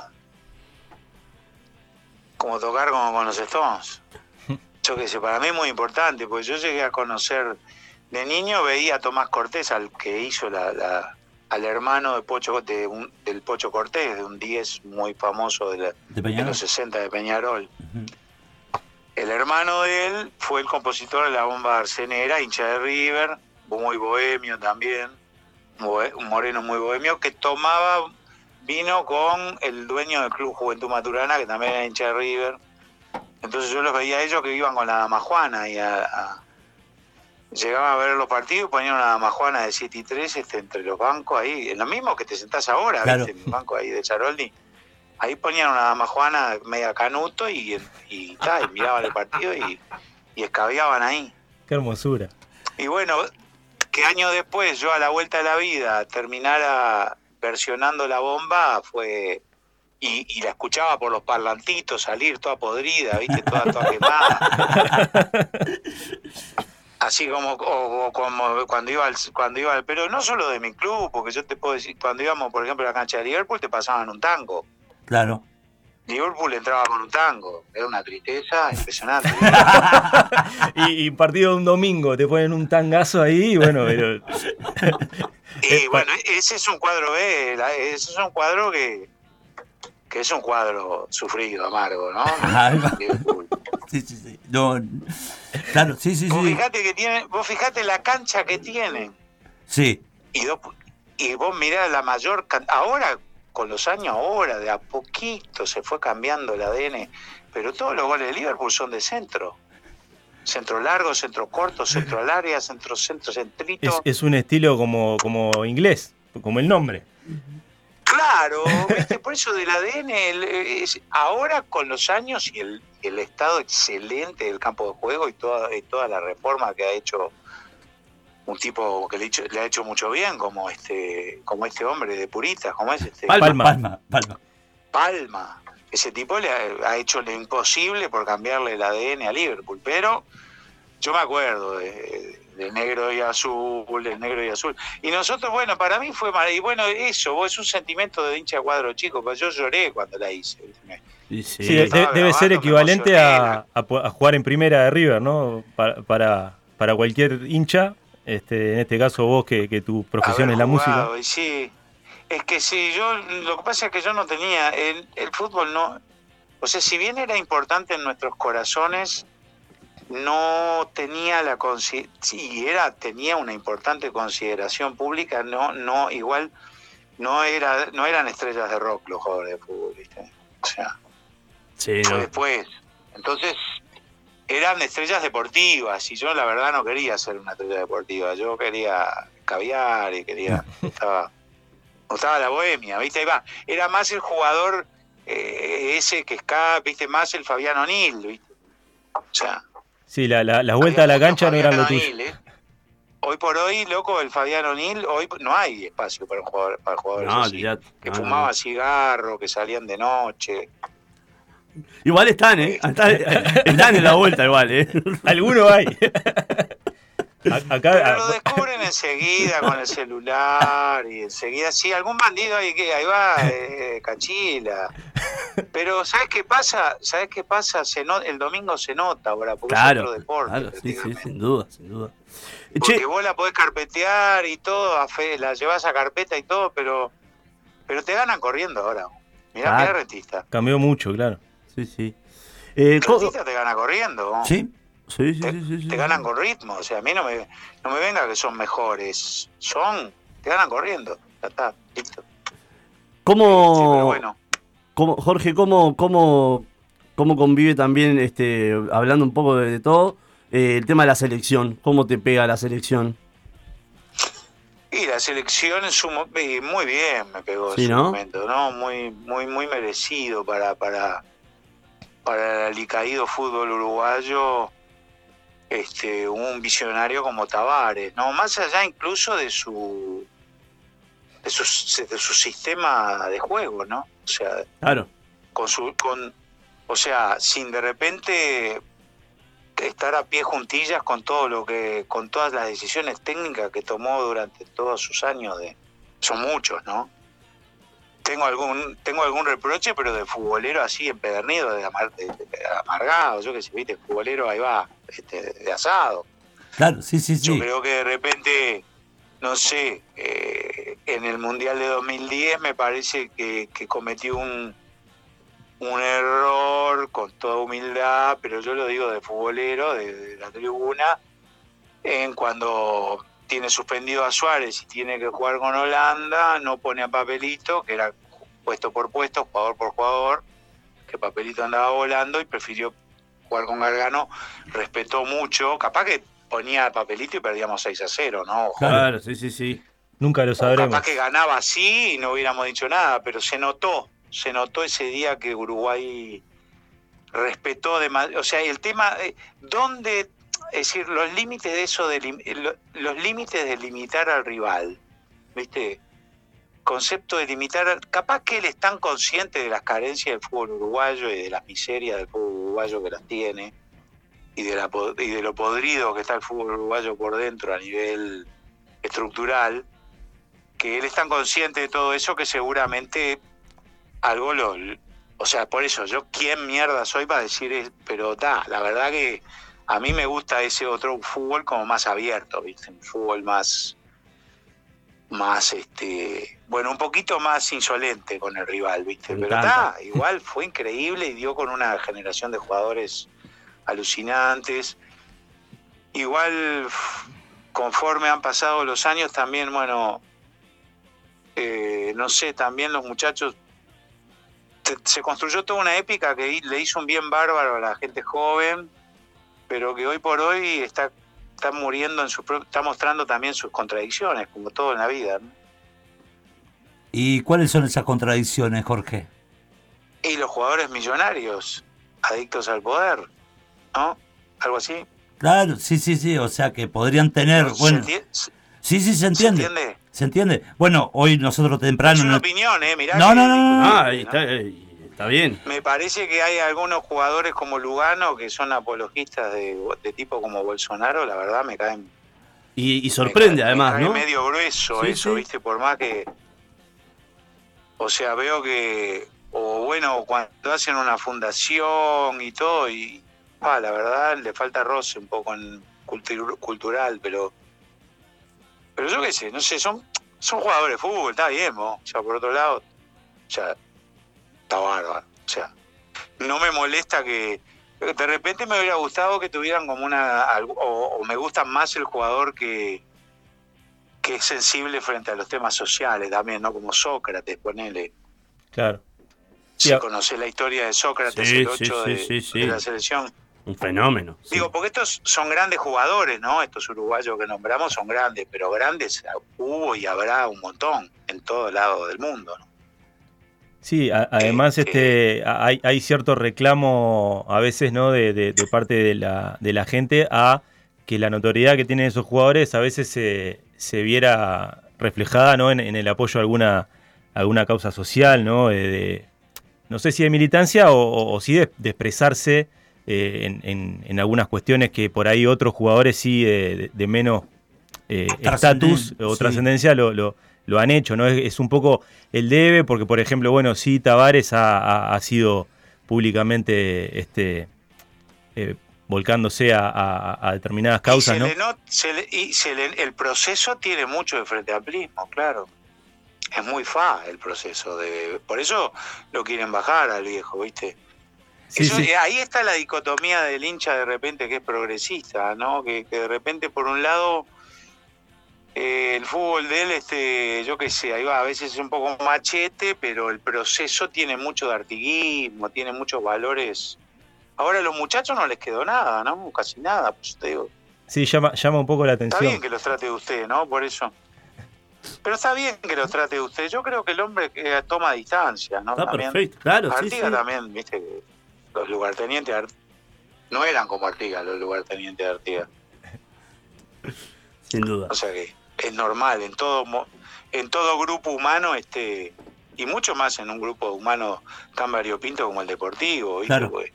como tocar como con los Stones. Yo qué sé, para mí es muy importante, porque yo llegué a conocer, de niño veía a Tomás Cortés, al que hizo la, la al hermano de Pocho, de un, del Pocho Cortés, de un diez muy famoso de, la, ¿De de los sesenta de Peñarol. Uh-huh. El hermano de él fue el compositor de La Bomba Arcenera, hincha de River, muy bohemio también, un moreno muy bohemio, que tomaba vino con el dueño del Club Juventud Maturana, que también era hincha de River. Entonces yo los veía a ellos que iban con la damajuana y a, a, llegaban a ver los partidos y ponían una damajuana de siete y tres este, entre los bancos ahí, en lo mismo que te sentás ahora, claro. ¿Viste? En el banco ahí de Charoldi. Ahí ponían una damajuana media canuto y, y, y, y miraban el partido y, y escabeaban ahí. Qué hermosura. Y bueno, que años después yo a la vuelta de la vida terminara versionando La Bomba fue... Y, y la escuchaba por los parlantitos salir toda podrida, ¿viste? Toda, toda quemada. Así como, o, o como cuando iba al, cuando iba al, pero no solo de mi club, porque yo te puedo decir, cuando íbamos, por ejemplo, a la cancha de Liverpool, te pasaban un tango. Claro. Liverpool entraba con un tango, era una tristeza impresionante. y, y partido de un domingo, te ponen un tangazo ahí, y bueno, pero... y bueno, ese es un cuadro B, ese es un cuadro que... que es un cuadro sufrido, amargo, ¿no? sí, sí, sí. No, claro, sí, sí, vos sí. Fijate que tiene, vos fijate la cancha que tienen. Sí. Y, do, y vos mirá la mayor cantidad. Ahora, con los años, ahora, de a poquito se fue cambiando el A D N, pero todos los goles de Liverpool son de centro. Centro largo, centro corto, centro al área, centro, centro, centrito. Es, es un estilo como, como inglés, como el nombre. Claro, ¿viste? Por eso del A D N, el, es, ahora con los años y el, el estado excelente del campo de juego y toda, y toda la reforma que ha hecho un tipo que le, hecho, le ha hecho mucho bien, como este como este hombre de Puritas, como es este Palma. Palma, Palma. Palma. Ese tipo le ha, ha hecho lo imposible por cambiarle el A D N a Liverpool, pero yo me acuerdo de... de negro y azul, el negro y azul. Y nosotros, bueno, para mí fue mal. Y bueno, eso, es un sentimiento de hincha de cuadro chico, pero yo lloré cuando la hice. Sí, sí, sí, de, debe grabando, ser equivalente a, a, a jugar en primera de River, ¿no? Para, para, para cualquier hincha, este, en este caso vos, que, que tu profesión es la jugado, música. Y sí, es que sí, yo, lo que pasa es que yo no tenía, el, el fútbol no, o sea, si bien era importante en nuestros corazones, no tenía la consi- sí era tenía una importante consideración pública, no no igual no era no eran estrellas de rock los jugadores de fútbol, ¿viste? O sea, sí, fue no. después. Entonces eran estrellas deportivas y yo la verdad no quería ser una estrella deportiva, yo quería caviar y quería estaba estaba la bohemia, ¿viste? Ahí va. Era más el jugador eh, ese que escapa, ¿viste? Más el Fabián O'Neill, ¿viste? O sea, sí, la, la, la vuelta a la cancha no era lo tuyo. ¿eh? Hoy por hoy, loco, el Fabián O'Neill, hoy no hay espacio para un jugador, para jugadores no, así, ya, que no, fumaba no. cigarro, que salían de noche. Igual están, ¿eh? Están, están en la vuelta igual, ¿eh? Alguno hay. Acá, Pero lo descubren enseguida con el celular y enseguida, sí, algún bandido ahí que ahí va, eh, cachila. Pero ¿sabes qué pasa? ¿Sabes qué pasa? Se no, el domingo se nota ahora, porque Claro, es otro deporte. claro, sí, sí, sin duda, sin duda. Porque Che, vos la podés carpetear y todo, a fe, la llevás a carpeta y todo, pero pero te ganan corriendo ahora. Mirá, Claro. mirá Rentista. cambió mucho, claro. sí, sí. Eh, co- Rentista te gana corriendo. Sí. sí, sí, Te, sí, sí, sí. te ganan con ritmo. O sea, a mí no me, no me venga que son mejores. Son, te ganan corriendo. Ya está, listo. ¿Cómo, Sí, pero bueno. cómo- Jorge, cómo, cómo, cómo convive también, este, hablando un poco de, de todo, eh, el tema de la selección? ¿Cómo te pega la selección? Y la selección en su mo- eh, muy bien me pegó Sí, en su ¿no? momento, ¿no? Muy, muy, muy merecido para, para, para el alicaído fútbol uruguayo. este, un visionario como Tavares, ¿no? Más allá incluso de su, de su, de su sistema de juego, ¿no? O sea, Claro. con su, con, o sea, sin de repente estar a pie juntillas con todo lo que, con todas las decisiones técnicas que tomó durante todos sus años de, son muchos, ¿no? Tengo algún, tengo algún reproche, pero de futbolero así empedernido, de, amar, de, de amargado, yo que sé, viste, futbolero ahí va, este, de asado. Claro, sí, sí, sí. Yo creo que de repente, no sé, eh, en el Mundial de dos mil diez me parece que, que cometió un, un error con toda humildad, pero yo lo digo de futbolero, de, de la tribuna, en cuando tiene suspendido a Suárez y tiene que jugar con Holanda, no pone a Papelito, que era puesto por puesto, jugador por jugador, que Papelito andaba volando y prefirió jugar con Gargano, respetó mucho, capaz que ponía a Papelito y perdíamos seis a cero, ¿no? Ojo. Claro, sí, sí, sí. Nunca lo O sabremos. capaz que ganaba así y no hubiéramos dicho nada, pero se notó, se notó ese día que Uruguay respetó, de, o sea, el tema, eh, ¿dónde...? Es decir, los límites de eso, de lim, los límites de limitar al rival, ¿viste? Concepto de limitar, capaz que él es tan consciente de las carencias del fútbol uruguayo y de las miserias del fútbol uruguayo que las tiene, y de, la, y de lo podrido que está el fútbol uruguayo por dentro a nivel estructural, que él es tan consciente de todo eso que seguramente algo lo... O sea, por eso, yo quién mierda soy para decir, pero da, la verdad que... A mí me gusta ese otro fútbol como más abierto, ¿viste? Un fútbol más, más este, bueno, un poquito más insolente con el rival, ¿viste? Me Pero encanta. está, igual fue increíble y dio con una generación de jugadores alucinantes. Igual, conforme han pasado los años, también, bueno, eh, no sé, también los muchachos, se, se construyó toda una épica que le hizo un bien bárbaro a la gente joven, pero que hoy por hoy está, está muriendo en su está mostrando también sus contradicciones, como todo en la vida, ¿no? ¿Y cuáles son esas contradicciones, Jorge? Y los jugadores millonarios, adictos al poder, ¿no? Algo así. Claro, sí, sí, sí, o sea que podrían tener, ¿Se bueno, entiende? sí, sí, se entiende. ¿Se entiende? ¿Se entiende? Bueno, hoy nosotros temprano... Es una no- opinión, ¿eh? Mirá No, que- no, no, no, no. Ah, ahí está, eh, está bien. Me parece que hay algunos jugadores como Lugano que son apologistas de, de tipo como Bolsonaro, la verdad me caen... Y, y sorprende me cae- además, me cae ¿no? medio grueso Sí, eso, sí. ¿viste? Por más que... O sea, veo que... O bueno, cuando hacen una fundación y todo, y ah, la verdad le falta roce un poco en cultur- cultural, pero... Pero yo qué sé, no sé, son, son jugadores de fútbol, está bien, ¿no? O sea, por otro lado, o sea, está bárbaro. O sea, no me molesta que... De repente me hubiera gustado que tuvieran como una... algo- O, o me gusta más el jugador que, que es sensible frente a los temas sociales también, ¿no? Como Sócrates, ponele. Claro. Sí, Si a- conocés la historia de Sócrates, Sí, el sí, ocho sí, de, sí, sí. de la selección. Un fenómeno. sí. Digo, porque estos son grandes jugadores, ¿no? Estos uruguayos que nombramos son grandes, pero grandes hubo y habrá un montón en todo lado del mundo, ¿no? Sí, a- además Eh, este hay, hay cierto reclamo a veces, ¿no? de, de- de parte de la, de la gente a que la notoriedad que tienen esos jugadores a veces se, se viera reflejada, ¿no? en, en el apoyo a alguna, alguna causa social, ¿no? De, de- no sé si de militancia o, o, o sí de, de expresarse eh, en, en- en algunas cuestiones que por ahí otros jugadores sí de, de- de menos eh, estatus Trascenden- o sí. trascendencia lo, lo, lo han hecho, ¿no? Es, es un poco el debe, porque por ejemplo, bueno, sí, Tavares ha, ha- ha sido públicamente este eh, volcándose a, a- a determinadas Y causas, se ¿no? le not- se le- y se le- el proceso tiene mucho de frente amplismo, claro. Es muy fa el proceso. de Por eso lo quieren bajar al viejo, ¿viste? Sí, Eso- sí. eh, Ahí está la dicotomía del hincha de repente que es progresista, ¿no? Que, que de repente por un lado eh, el fútbol de él, este, yo qué sé, ahí va, a veces es un poco machete, pero el proceso tiene mucho de artiguismo, tiene muchos valores. Ahora a los muchachos no les quedó nada, ¿no? Casi nada, pues te digo. Sí, llama, llama un poco la Está atención. bien que los trate de usted, ¿no? Por eso. Pero está bien que los trate de usted. Yo creo que el hombre que toma distancia, ¿no? Está También. perfecto, claro, sí, Artigas sí. también, viste, que los lugartenientes, Art- no eran como Artigas, los lugartenientes de Artigas. Sin duda. O sea que es normal en todo mo- en todo grupo humano, este y mucho más en un grupo humano tan variopinto como el deportivo, ¿viste? Claro. Porque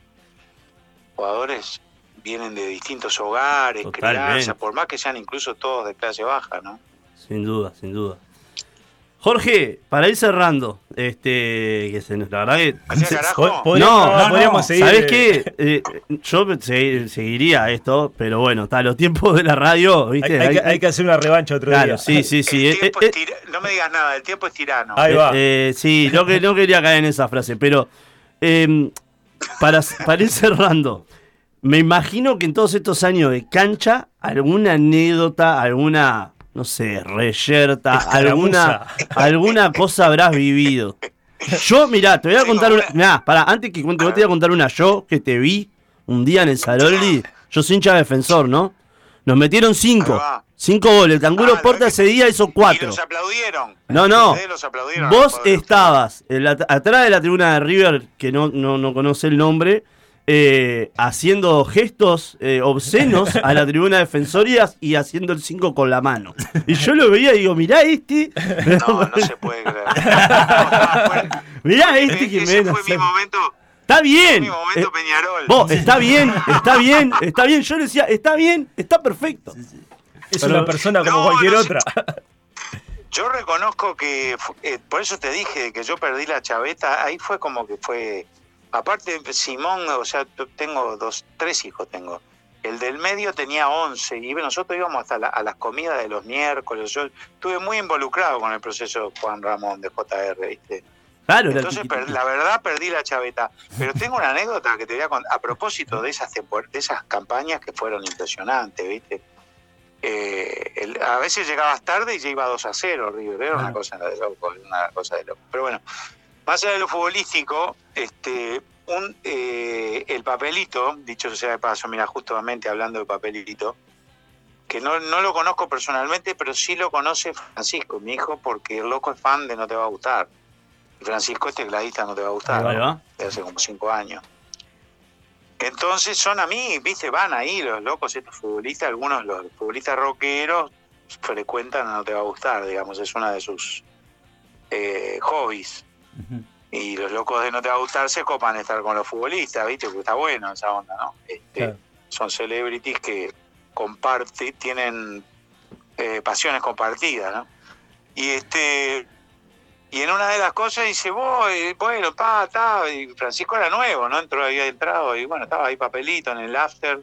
jugadores vienen de distintos hogares, Totalmente. crianzas, por más que sean incluso todos de clase baja, ¿no? Sin duda, sin duda. Jorge, para ir cerrando, este, que se nos, la verdad que... ¿Hacía se- carajo? Po- No, podríamos- no, podríamos no. seguir. ¿Sabés eh, qué? Eh, yo se- seguiría esto, pero bueno, está los tiempos de la radio, Hay, ¿viste? hay que, hay que hacer una revancha otro Claro, día. sí, sí, sí. El eh, tiempo eh, es tira- no me digas nada, el tiempo es tirano. Ahí va. eh, eh, sí, no, que, no quería caer en esa frase, pero eh, para, para ir cerrando, me imagino que en todos estos años de cancha, alguna anécdota, alguna, no sé, reyerta, alguna, alguna cosa habrás vivido. Yo, mirá, te voy a Tengo contar una. una- Mirá, pará, antes que cuente, vos te voy a contar una yo que te vi un día en el Saroldi. Yo soy hincha defensor, ¿no? Nos metieron cinco. Ahí va. Cinco goles. El Canguro Ah, Porta lo- ese día hizo Y cuatro. los aplaudieron. No, no. Ustedes los aplaudieron. Vos Pobre- estabas en la- atrás de la tribuna de River, que no, no, no conoce el nombre, eh, haciendo gestos eh, obscenos a la tribuna defensoría y haciendo el cinco con la mano. Y yo lo veía y digo, mirá este. No, no se puede creer. No, fue- Mirá este que ese me fue mi momento, Está bien. mi momento Eh, Peñarol. vos, está bien, está bien, está bien. Yo le decía, está bien, está perfecto. Es Pero- una persona como No, cualquier no otra. Yo reconozco que, fu- eh, por eso te dije que yo perdí la chaveta, ahí fue como que fue, aparte Simón, o sea, t- tengo dos, tres hijos tengo, el del medio tenía once y nosotros íbamos hasta la- a las comidas de los miércoles, yo estuve muy involucrado con el proceso de Juan Ramón de J R, ¿viste? Claro, era el Entonces, tiquitiqui. per- la verdad, perdí la chaveta. Pero tengo una anécdota que te voy a contar a propósito de esas, tempor- de esas campañas que fueron impresionantes, ¿viste? Eh, el- a veces llegabas tarde y ya iba dos a cero, River. Era una cosa de loco, una cosa de loco. Pero bueno, más allá de lo futbolístico, este, un, eh, el papelito, dicho sea de paso, mira, justamente hablando de papelito, que no, no lo conozco personalmente, pero sí lo conoce Francisco, mi hijo, porque el loco es fan de No Te Va a Gustar. Y Francisco, este tecladista, No Te Va a Gustar, Ahí va. de hace como cinco años. Entonces son a mí, viste, van ahí los locos, estos futbolistas, algunos los futbolistas rockeros frecuentan a No Te Va a Gustar, digamos, es una de sus eh, hobbies. Y los locos de No Te Va a Gustar se copan de estar con los futbolistas, viste, porque está bueno esa onda, ¿no? Este, Claro. Son celebrities que comparten, tienen eh, pasiones compartidas, ¿no? Y este y en una de las cosas dice, vos, eh, bueno, pa, ta, y Francisco era nuevo, ¿no? Entró, había entrado, y bueno, estaba ahí papelito en el after.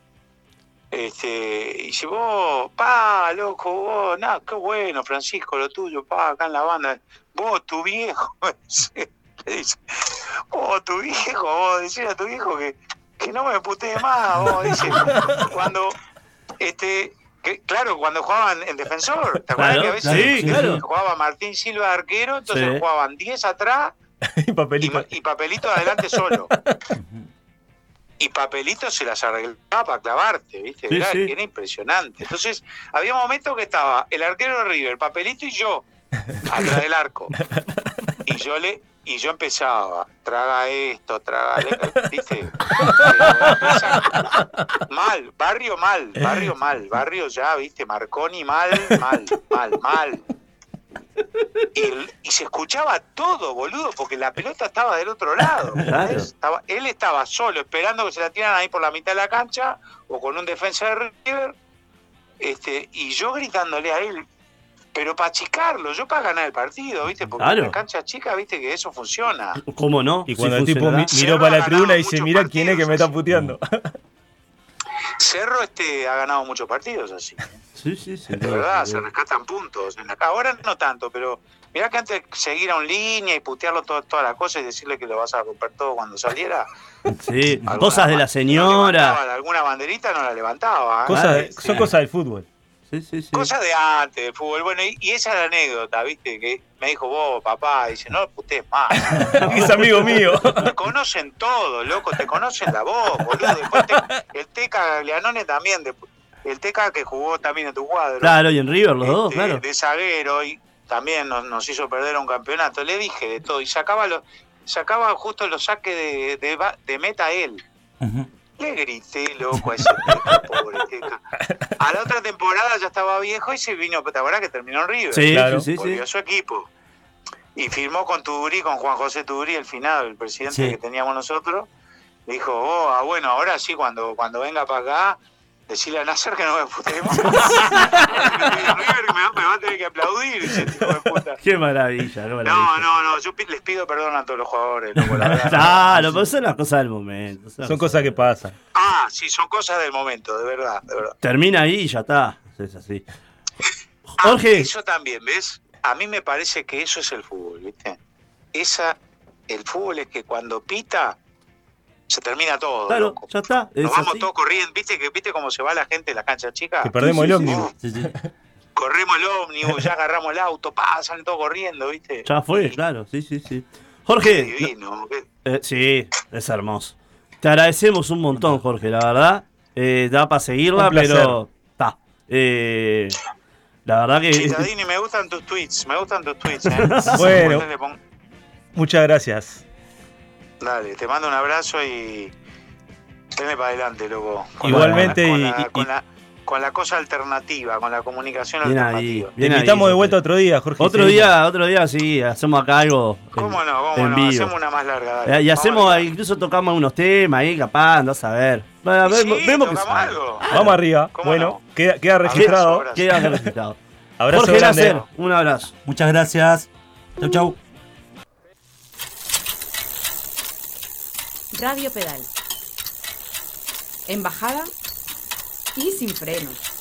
Este, y dice, vos, pa, loco, vos, nada, qué bueno, Francisco, lo tuyo, pa, acá en la banda, vos, tu viejo, le dice, vos, tu viejo, vos, decirle a tu viejo que, que no me putee más, vos, dice, cuando, este, que, claro, cuando jugaban en defensor, ¿te acuerdas Claro, que a veces sí, claro. jugaba Martín Silva de arquero, entonces Sí. jugaban diez atrás Y y, papelito. ma- y Papelito adelante solo. Y Papelito se las arreglaba para clavarte, ¿viste? Sí, era, sí. era impresionante. Entonces, había momentos que estaba el arquero de River, Papelito y yo, atrás del arco. Y yo le y yo empezaba, traga esto, traga, le- ¿viste? Mal, barrio mal, barrio mal, barrio ya, ¿viste? Marconi mal, mal, mal, mal. Y, y se escuchaba todo, boludo, porque la pelota estaba del otro lado. Claro. ¿entendés? Estaba, él estaba solo esperando que se la tiran ahí por la mitad de la cancha o con un defensa de River, este, y yo gritándole a él, pero para achicarlo, yo para ganar el partido, ¿viste? Porque Claro. en la cancha chica, ¿viste? Que eso funciona. ¿Cómo no? Y Sí cuando el tipo mi- funcionará. miró Cerro para ha la tribuna ganado y dice, muchos mira quién es que me está partidos puteando. Cerro este ha ganado muchos partidos así. Sí, sí, sí. De verdad, se rescatan puntos. En la- Ahora no tanto, pero mirá que antes seguir a un línea y putearlo todo, toda la cosa y decirle que lo vas a romper todo cuando saliera. Sí, alguna cosas de ba- la no señora. levantaba, alguna banderita no la levantaba. ¿eh? Cosas de- Este, son cosas del fútbol. Sí, sí, sí. Cosas de antes del fútbol. Bueno, y, y esa es la anécdota, ¿viste? Que me dijo vos, papá, dice, no putees más. Es amigo mío. Te conocen todo, loco, te conocen la voz, boludo. Después te- el Teca Gaglianone también, de- el Teca que jugó también en tu cuadro. Claro, y en River los dos, este, claro. de zaguero, y también nos, nos hizo perder un campeonato. Le dije de todo, y sacaba los, sacaba justo los saques de, de, ba- de meta él. Ujú. Le grité, loco, a ese Teca, pobre Teca. A la otra temporada ya estaba viejo y se vino, ¿te acuerdas que terminó en River? Sí, Claro. sí, sí, Volvió sí. a su equipo. Y firmó con Tudurí, con Juan José Tudurí, el finado, el presidente Sí. que teníamos nosotros. Le dijo, oh, ah, bueno, ahora sí, cuando, cuando venga para acá, decirle a Nasser que no me putee más. River me, va- me va a tener que aplaudir, ese tipo de puta. Qué maravilla, qué maravilla. No, no, no, yo pi- les pido perdón a todos los jugadores, loco, la verdad. Claro, pero son las cosas del momento. Son cosas que pasan. Ah, sí, son cosas del momento, de verdad, de verdad. Termina ahí y ya está. Es así. Ah, Jorge. eso también, ¿ves? A mí me parece que eso es el fútbol, ¿viste? Esa, el fútbol es que cuando pita, se termina todo, Claro, loco. ya está. Es Nos vamos así. todos corriendo, ¿viste que viste cómo se va la gente en la cancha chica? Que perdemos Sí, el sí, ómnibus. Sí, sí. Corremos el ómnibus, ya agarramos el auto, pa, salen todos corriendo, ¿viste? Ya fue, claro. Sí, sí, sí. Jorge. Divino. ¿qué? eh, sí, es hermoso. Te agradecemos un montón, Jorge, la verdad. Eh, da para seguirla, Un placer. pero está. Eh, la verdad que. Cittadini, me gustan tus tweets, me gustan tus tweets, ¿eh? Bueno. Después le pon- Muchas gracias. Dale, te mando un abrazo y denle para adelante, loco. Con Igualmente, la- con y- la, y- con, la, con la cosa alternativa, con la comunicación Bien ahí. alternativa. Te Bien ahí, invitamos de Jorge. vuelta otro día, Jorge. Otro Seguimos. día, otro día sí, hacemos acá algo. en- ¿Cómo no? ¿Cómo en no? vivo. Hacemos una más larga. Dale. Eh, Y Vamos hacemos, arriba. incluso tocamos unos temas ahí, capaz, andás a ver. Bueno, Y vemos, sí, vemos que tocamos sale. algo. Vamos arriba. ¿Cómo Bueno, no? queda, queda Abrazo, registrado. abrazo. Queda registrado. Abrazo Jorge grande. Nasser, un abrazo. Muchas gracias. Chau, chau. Radio Pedal. En bajada y sin frenos.